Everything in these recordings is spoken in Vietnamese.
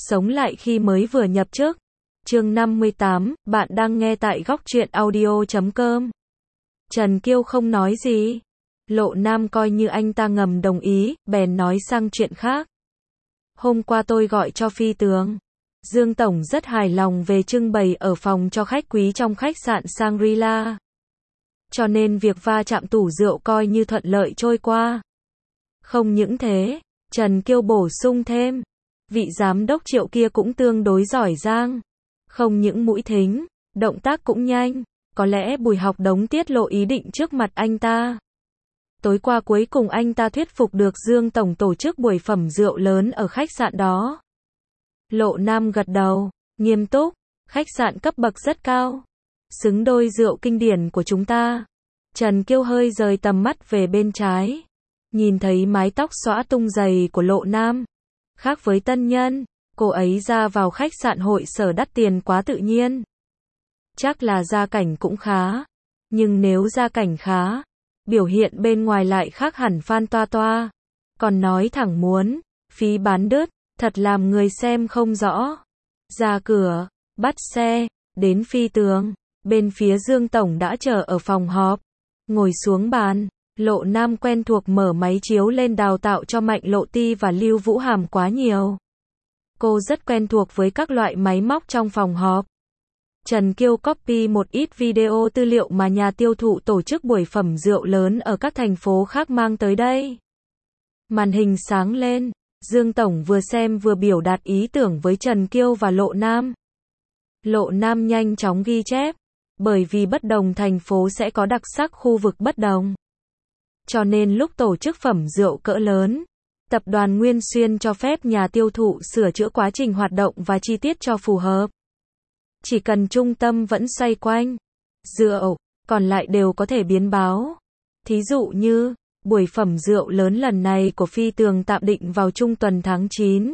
Sống lại khi mới vừa nhập chức. Chương 58, bạn đang nghe tại góc truyện audio.com. Trần Kiêu không nói gì. Lộ Nam coi như anh ta ngầm đồng ý, bèn nói sang chuyện khác. Hôm qua tôi gọi cho Phi Tường. Dương Tổng rất hài lòng về trưng bày ở phòng cho khách quý trong khách sạn Shangri-La. Cho nên việc va chạm tủ rượu coi như thuận lợi trôi qua. Không những thế, Trần Kiêu bổ sung thêm, vị giám đốc Triệu kia cũng tương đối giỏi giang. Không những mũi thính, động tác cũng nhanh. Có lẽ Bùi Học Đống tiết lộ ý định trước mặt anh ta. Tối qua cuối cùng anh ta thuyết phục được Dương Tổng tổ chức buổi phẩm rượu lớn ở khách sạn đó. Lộ Nam gật đầu, nghiêm túc, khách sạn cấp bậc rất cao. Xứng đôi rượu kinh điển của chúng ta. Trần Kiêu hơi rời tầm mắt về bên trái. Nhìn thấy mái tóc xõa tung dày của Lộ Nam. Khác với tân nhân, cô ấy ra vào khách sạn hội sở đắt tiền quá tự nhiên. Chắc là gia cảnh cũng khá. Nhưng nếu gia cảnh khá, biểu hiện bên ngoài lại khác hẳn Phan Toa Toa. Còn nói thẳng muốn, phí bán đứt, thật làm người xem không rõ. Ra cửa, bắt xe, đến Phi Tường. Bên phía Dương Tổng đã chờ ở phòng họp. Ngồi xuống bàn, Lộ Nam quen thuộc mở máy chiếu lên đào tạo cho Mạnh Lộ Ti và Lưu Vũ Hàm quá nhiều. Cô rất quen thuộc với các loại máy móc trong phòng họp. Trần Kiêu copy một ít video tư liệu mà nhà tiêu thụ tổ chức buổi phẩm rượu lớn ở các thành phố khác mang tới đây. Màn hình sáng lên, Dương Tổng vừa xem vừa biểu đạt ý tưởng với Trần Kiêu và Lộ Nam. Lộ Nam nhanh chóng ghi chép, bởi vì bất đồng thành phố sẽ có đặc sắc khu vực bất đồng. Cho nên lúc tổ chức phẩm rượu cỡ lớn, tập đoàn Nguyên Xuyên cho phép nhà tiêu thụ sửa chữa quá trình hoạt động và chi tiết cho phù hợp. Chỉ cần trung tâm vẫn xoay quanh rượu, còn lại đều có thể biến báo. Thí dụ như, buổi phẩm rượu lớn lần này của Phi Tường tạm định vào trung tuần tháng 9.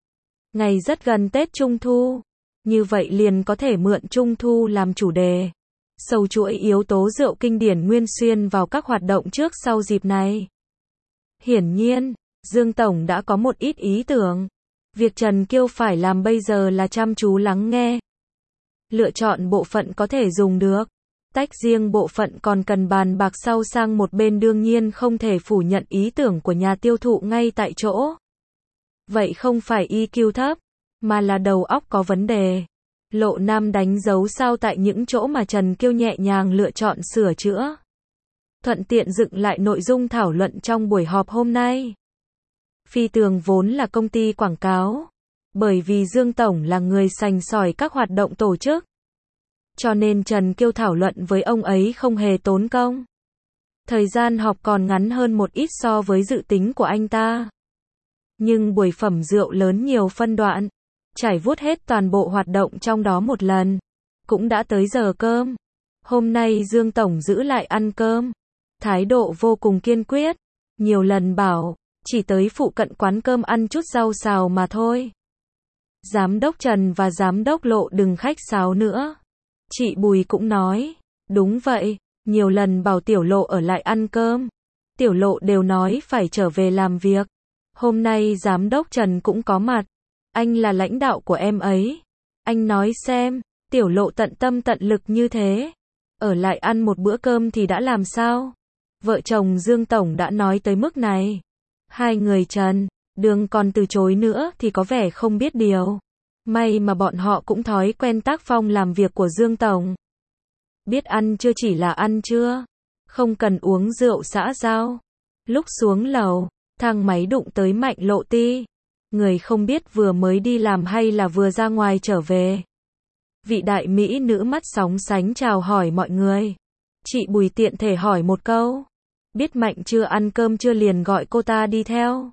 Ngày rất gần Tết Trung Thu. Như vậy liền có thể mượn Trung Thu làm chủ đề. Sâu chuỗi yếu tố rượu kinh điển Nguyên Xuyên vào các hoạt động trước sau dịp này. Hiển nhiên, Dương Tổng đã có một ít ý tưởng. Việc Trần Kiêu phải làm bây giờ là chăm chú lắng nghe. Lựa chọn bộ phận có thể dùng được. Tách riêng bộ phận còn cần bàn bạc sau sang một bên, đương nhiên không thể phủ nhận ý tưởng của nhà tiêu thụ ngay tại chỗ. Vậy không phải EQ thấp, mà là đầu óc có vấn đề. Lộ Nam đánh dấu sao tại những chỗ mà Trần Kiêu nhẹ nhàng lựa chọn sửa chữa. Thuận tiện dựng lại nội dung thảo luận trong buổi họp hôm nay. Phi Tường vốn là công ty quảng cáo. Bởi vì Dương Tổng là người sành sỏi các hoạt động tổ chức. Cho nên Trần Kiêu thảo luận với ông ấy không hề tốn công. Thời gian họp còn ngắn hơn một ít so với dự tính của anh ta. Nhưng buổi phẩm rượu lớn nhiều phân đoạn. Trải vuốt hết toàn bộ hoạt động trong đó một lần. Cũng đã tới giờ cơm. Hôm nay Dương Tổng giữ lại ăn cơm. Thái độ vô cùng kiên quyết. Nhiều lần bảo, chỉ tới phụ cận quán cơm ăn chút rau xào mà thôi. Giám đốc Trần và giám đốc Lộ đừng khách sáo nữa. Chị Bùi cũng nói, đúng vậy, nhiều lần bảo Tiểu Lộ ở lại ăn cơm. Tiểu Lộ đều nói phải trở về làm việc. Hôm nay giám đốc Trần cũng có mặt. Anh là lãnh đạo của em ấy. Anh nói xem, Tiểu Lộ tận tâm tận lực như thế. Ở lại ăn một bữa cơm thì đã làm sao? Vợ chồng Dương Tổng đã nói tới mức này. Hai người Trần, Đường còn từ chối nữa thì có vẻ không biết điều. May mà bọn họ cũng thói quen tác phong làm việc của Dương Tổng. Biết ăn chưa chỉ là ăn chưa. Không cần uống rượu xã giao. Lúc xuống lầu, thang máy đụng tới Mạnh Lộ Ti. Người không biết vừa mới đi làm hay là vừa ra ngoài trở về. Vị đại mỹ nữ mắt sóng sánh chào hỏi mọi người. Chị Bùi tiện thể hỏi một câu. Biết Mạnh chưa ăn cơm chưa liền gọi cô ta đi theo.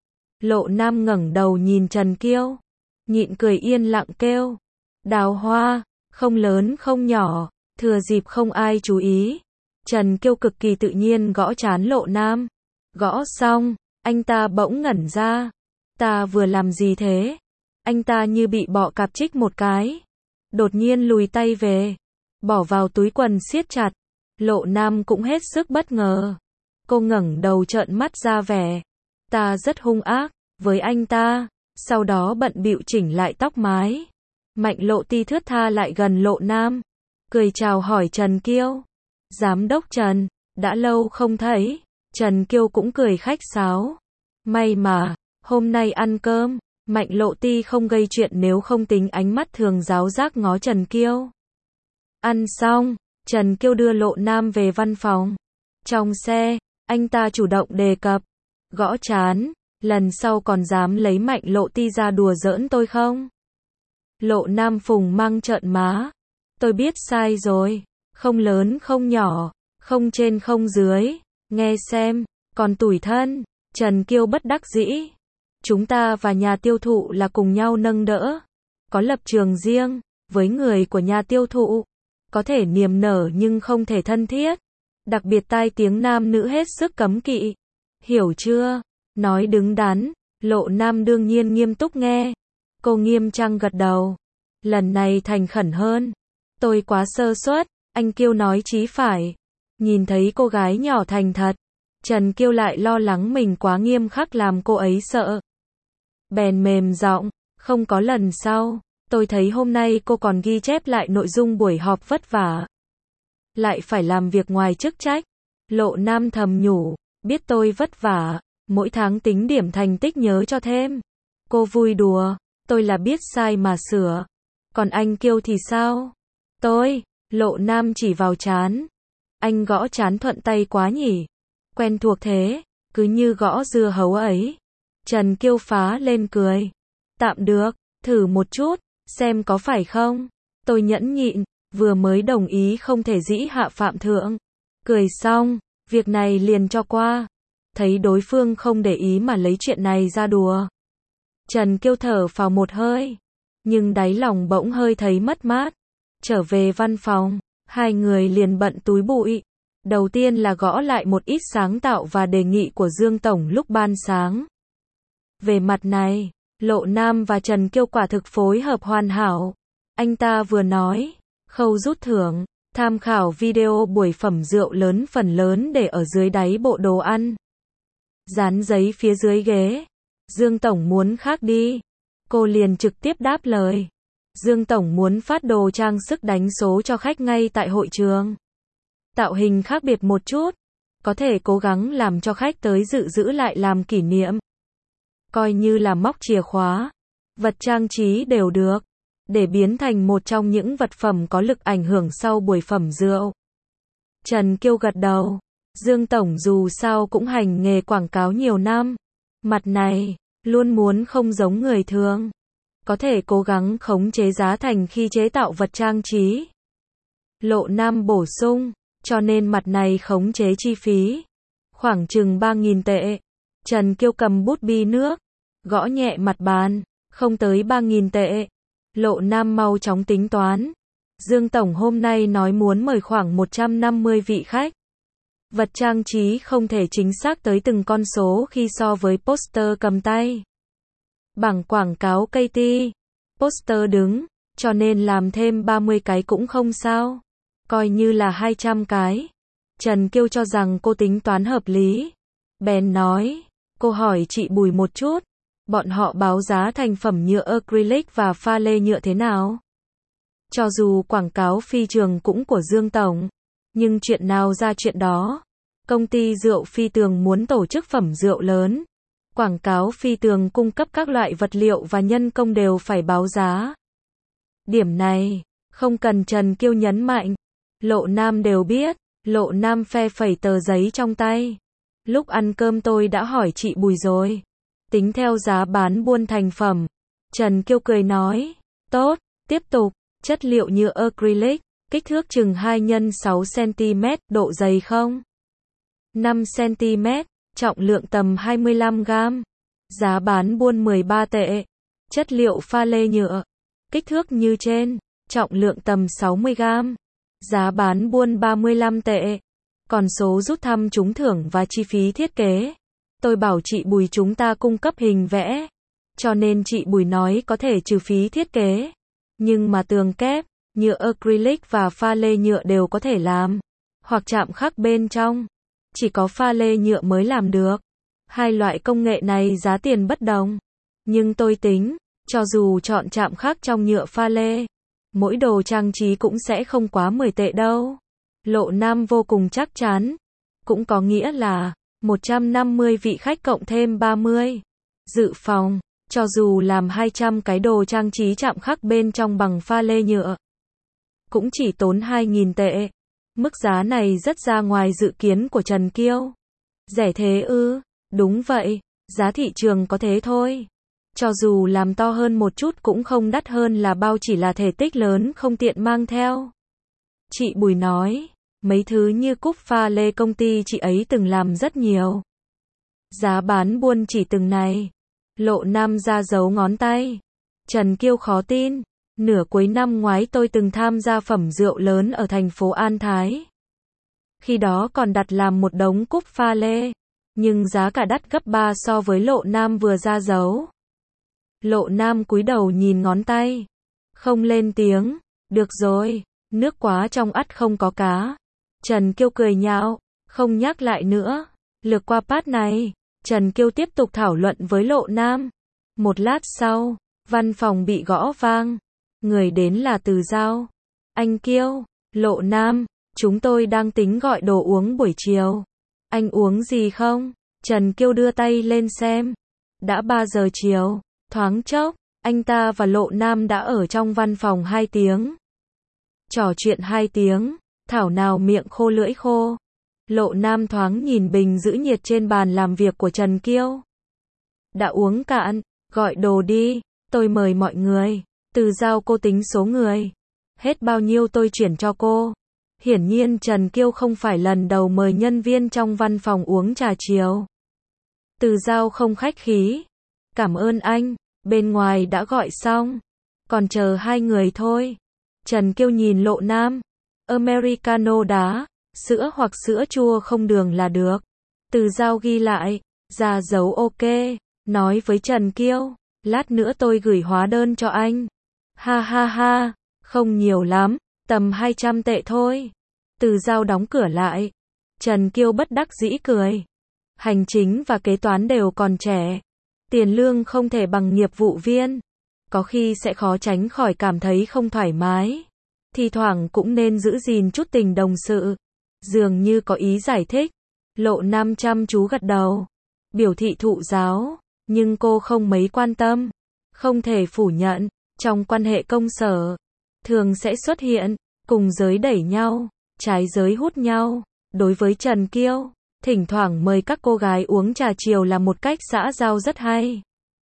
Lộ Nam ngẩng đầu nhìn Trần Kiêu. Nhịn cười yên lặng kêu. Đào hoa, không lớn không nhỏ, thừa dịp không ai chú ý. Trần Kiêu cực kỳ tự nhiên gõ trán Lộ Nam. Gõ xong, anh ta bỗng ngẩn ra. Ta vừa làm gì thế? Anh ta như bị bọ cạp chích một cái. Đột nhiên lùi tay về. Bỏ vào túi quần siết chặt. Lộ Nam cũng hết sức bất ngờ. Cô ngẩng đầu trợn mắt ra vẻ. Ta rất hung ác với anh ta. sau đó bận bịu chỉnh lại tóc mái. Mạnh Lộ Ti thướt tha lại gần Lộ Nam, cười chào hỏi Trần Kiêu. Giám đốc Trần, đã lâu không thấy. Trần Kiêu cũng cười khách sáo. May mà, hôm nay ăn cơm. Mạnh Lộ Ti không gây chuyện nếu không tính ánh mắt thường giáo giác ngó Trần Kiêu. Ăn xong, Trần Kiêu đưa Lộ Nam về văn phòng. Trong xe, anh ta chủ động đề cập. Gõ trán, lần sau còn dám lấy Mạnh Lộ Ti ra đùa giỡn tôi không? Lộ Nam phùng mang trợn má. Tôi biết sai rồi, không lớn không nhỏ, không trên không dưới, nghe xem, còn tủi thân. Trần Kiêu bất đắc dĩ. Chúng ta và nhà tiêu thụ là cùng nhau nâng đỡ. Có lập trường riêng, với người của nhà tiêu thụ. Có thể niềm nở nhưng không thể thân thiết. Đặc biệt tai tiếng nam nữ hết sức cấm kỵ. Hiểu chưa? Nói đứng đắn. Lộ Nam đương nhiên nghiêm túc nghe. Cô nghiêm trang gật đầu. Lần này thành khẩn hơn. Tôi quá sơ suất. Anh Kiêu nói chí phải. Nhìn thấy cô gái nhỏ thành thật, Trần Kiêu lại lo lắng mình quá nghiêm khắc làm cô ấy sợ. Bèn mềm giọng, không có lần sau. Tôi thấy hôm nay cô còn ghi chép lại nội dung buổi họp vất vả. Lại phải làm việc ngoài chức trách. Lộ Nam thầm nhủ, biết tôi vất vả, mỗi tháng tính điểm thành tích nhớ cho thêm. Cô vui đùa, tôi là biết sai mà sửa. Còn anh Kiêu thì sao? Tôi, Lộ Nam chỉ vào trán. Anh gõ trán thuận tay quá nhỉ? Quen thuộc thế, cứ như gõ dưa hấu ấy. Trần Kiêu phá lên cười. Tạm được, thử một chút, xem có phải không? Tôi nhẫn nhịn, vừa mới đồng ý không thể dĩ hạ phạm thượng. Cười xong, việc này liền cho qua. Thấy đối phương không để ý mà lấy chuyện này ra đùa. Trần Kiêu thở phào một hơi, nhưng đáy lòng bỗng hơi thấy mất mát. Trở về văn phòng, hai người liền bận túi bụi. Đầu tiên là gõ lại một ít sáng tạo và đề nghị của Dương Tổng lúc ban sáng. Về mặt này, Lộ Nam và Trần Kiêu quả thực phối hợp hoàn hảo. Anh ta vừa nói, khâu rút thưởng, tham khảo video buổi phẩm rượu lớn phần lớn để ở dưới đáy bộ đồ ăn. Dán giấy phía dưới ghế. Dương Tổng muốn khác đi. Cô liền trực tiếp đáp lời. Dương Tổng muốn phát đồ trang sức đánh số cho khách ngay tại hội trường. Tạo hình khác biệt một chút. Có thể cố gắng làm cho khách tới dự giữ lại làm kỷ niệm. Coi như là móc chìa khóa, vật trang trí đều được. Để biến thành một trong những vật phẩm có lực ảnh hưởng sau buổi phẩm rượu. Trần Kiêu gật đầu. Dương Tổng dù sao cũng hành nghề quảng cáo nhiều năm. Mặt này, luôn muốn không giống người thường. Có thể cố gắng khống chế giá thành khi chế tạo vật trang trí. Lộ Nam bổ sung, cho nên mặt này khống chế chi phí. Khoảng chừng 3.000 tệ. Trần Kiêu cầm bút bi nước, gõ nhẹ mặt bàn, không tới 3.000 tệ. Lộ Nam mau chóng tính toán. Dương Tổng hôm nay nói muốn mời khoảng 150 vị khách. Vật trang trí không thể chính xác tới từng con số khi so với poster cầm tay. Bảng quảng cáo KT, poster đứng, cho nên làm thêm 30 cái cũng không sao. Coi như là 200 cái. Trần Kiêu cho rằng cô tính toán hợp lý. Bèn nói, cô hỏi chị Bùi một chút. Bọn họ báo giá thành phẩm nhựa acrylic và pha lê nhựa thế nào? Cho dù quảng cáo phi trường cũng của Dương Tổng, nhưng chuyện nào ra chuyện đó. Công ty rượu Phi Tường muốn tổ chức phẩm rượu lớn. Quảng cáo Phi Tường cung cấp các loại vật liệu và nhân công đều phải báo giá. Điểm này, không cần Trần Kiêu nhấn mạnh. Lộ Nam đều biết. Lộ Nam phe phẩy tờ giấy trong tay. Lúc ăn cơm tôi đã hỏi chị Bùi rồi. Tính theo giá bán buôn thành phẩm. Trần Kiêu cười nói. Tốt, tiếp tục. Chất liệu nhựa acrylic. Kích thước chừng 2 x 6 cm. Độ dày không? 5 cm. Trọng lượng tầm 25 g. Giá bán buôn 13 tệ. Chất liệu pha lê nhựa. Kích thước như trên. Trọng lượng tầm 60 g. Giá bán buôn 35 tệ. Còn số rút thăm trúng thưởng và chi phí thiết kế. Tôi bảo chị Bùi chúng ta cung cấp hình vẽ. Cho nên chị Bùi nói có thể trừ phí thiết kế. Nhưng mà tường kép, nhựa acrylic và pha lê nhựa đều có thể làm. Hoặc chạm khắc bên trong. Chỉ có pha lê nhựa mới làm được. Hai loại công nghệ này giá tiền bất đồng. Nhưng tôi tính, cho dù chọn chạm khắc trong nhựa pha lê, mỗi đồ trang trí cũng sẽ không quá 10 tệ đâu. Lộ Nam vô cùng chắc chắn. Cũng có nghĩa là 150 vị khách cộng thêm 30 dự phòng, cho dù làm 200 cái đồ trang trí chạm khắc bên trong bằng pha lê nhựa, cũng chỉ tốn 2.000 tệ. Mức giá này rất ra ngoài dự kiến của Trần Kiêu. Rẻ thế ư? Đúng vậy, giá thị trường có thế thôi. Cho dù làm to hơn một chút cũng không đắt hơn là bao, chỉ là thể tích lớn không tiện mang theo. Chị Bùi nói, mấy thứ như cúp pha lê công ty chị ấy từng làm rất nhiều. Giá bán buôn chỉ từng này. Lộ Nam ra dấu ngón tay. Trần Kiêu khó tin. Nửa cuối năm ngoái tôi từng tham gia phẩm rượu lớn ở thành phố An Thái. Khi đó còn đặt làm một đống cúp pha lê. Nhưng giá cả đắt gấp 3 so với Lộ Nam vừa ra dấu. Lộ Nam cúi đầu nhìn ngón tay. Không lên tiếng. Được rồi, nước quá trong ắt không có cá. Trần Kiêu cười nhạo, không nhắc lại nữa. Lược qua part này, Trần Kiêu tiếp tục thảo luận với Lộ Nam. Một lát sau, văn phòng bị gõ vang. Người đến là Từ Giao. Anh Kiêu, Lộ Nam, chúng tôi đang tính gọi đồ uống buổi chiều. Anh uống gì không? Trần Kiêu đưa tay lên xem. Đã 3 giờ chiều, thoáng chốc, anh ta và Lộ Nam đã ở trong văn phòng 2 tiếng. Trò chuyện 2 tiếng, thảo nào miệng khô lưỡi khô. Lộ Nam thoáng nhìn bình giữ nhiệt trên bàn làm việc của Trần Kiêu. Đã uống cạn, gọi đồ đi, tôi mời mọi người. Từ Giao, cô tính số người. Hết bao nhiêu tôi chuyển cho cô. Hiển nhiên Trần Kiêu không phải lần đầu mời nhân viên trong văn phòng uống trà chiều. Từ Giao không khách khí. Cảm ơn anh, bên ngoài đã gọi xong. Còn chờ 2 người thôi. Trần Kiêu nhìn Lộ Nam. Americano đá, sữa hoặc sữa chua không đường là được. Từ Giao ghi lại, ra dấu ok, nói với Trần Kiêu, lát nữa tôi gửi hóa đơn cho anh. Ha ha ha, không nhiều lắm, tầm 200 tệ thôi. Từ Giao đóng cửa lại. Trần Kiêu bất đắc dĩ cười. Hành chính và kế toán đều còn trẻ. Tiền lương không thể bằng nghiệp vụ viên. Có khi sẽ khó tránh khỏi cảm thấy không thoải mái. Thì thoảng cũng nên giữ gìn chút tình đồng sự. Dường như có ý giải thích. Lộ Nam chăm chú gật đầu. Biểu thị thụ giáo. Nhưng cô không mấy quan tâm. Không thể phủ nhận. Trong quan hệ công sở, thường sẽ xuất hiện, cùng giới đẩy nhau, trái giới hút nhau. Đối với Trần Kiêu, thỉnh thoảng mời các cô gái uống trà chiều là một cách xã giao rất hay.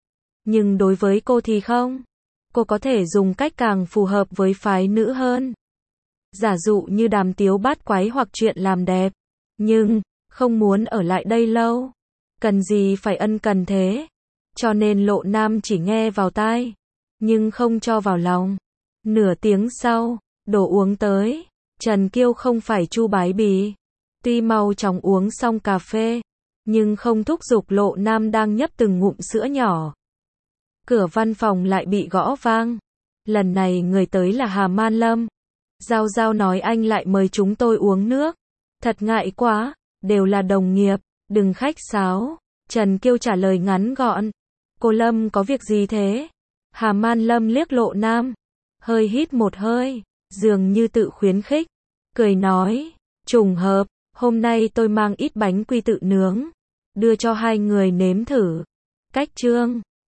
Nhưng đối với cô thì không. Cô có thể dùng cách càng phù hợp với phái nữ hơn. Giả dụ như đàm tiếu bát quái hoặc chuyện làm đẹp. Nhưng, không muốn ở lại đây lâu. Cần gì phải ân cần thế. Cho nên Lộ Nam chỉ nghe vào tai, nhưng không cho vào lòng. Nửa tiếng sau, đồ uống tới. Trần Kiêu không phải Chu Bái Bì. Tuy mau chóng uống xong cà phê, nhưng không thúc giục Lộ Nam đang nhấp từng ngụm sữa nhỏ. Cửa văn phòng lại bị gõ vang. Lần này người tới là Hà Man Lâm. Giao Giao nói anh lại mời chúng tôi uống nước. Thật ngại quá, đều là đồng nghiệp, đừng khách sáo. Trần Kiêu trả lời ngắn gọn. Cô Lâm có việc gì thế? Hà Man Lâm liếc Lộ Nam. Hơi hít một hơi, dường như tự khuyến khích. Cười nói, trùng hợp, hôm nay tôi mang ít bánh quy tự nướng. Đưa cho 2 người nếm thử. Cách Trương.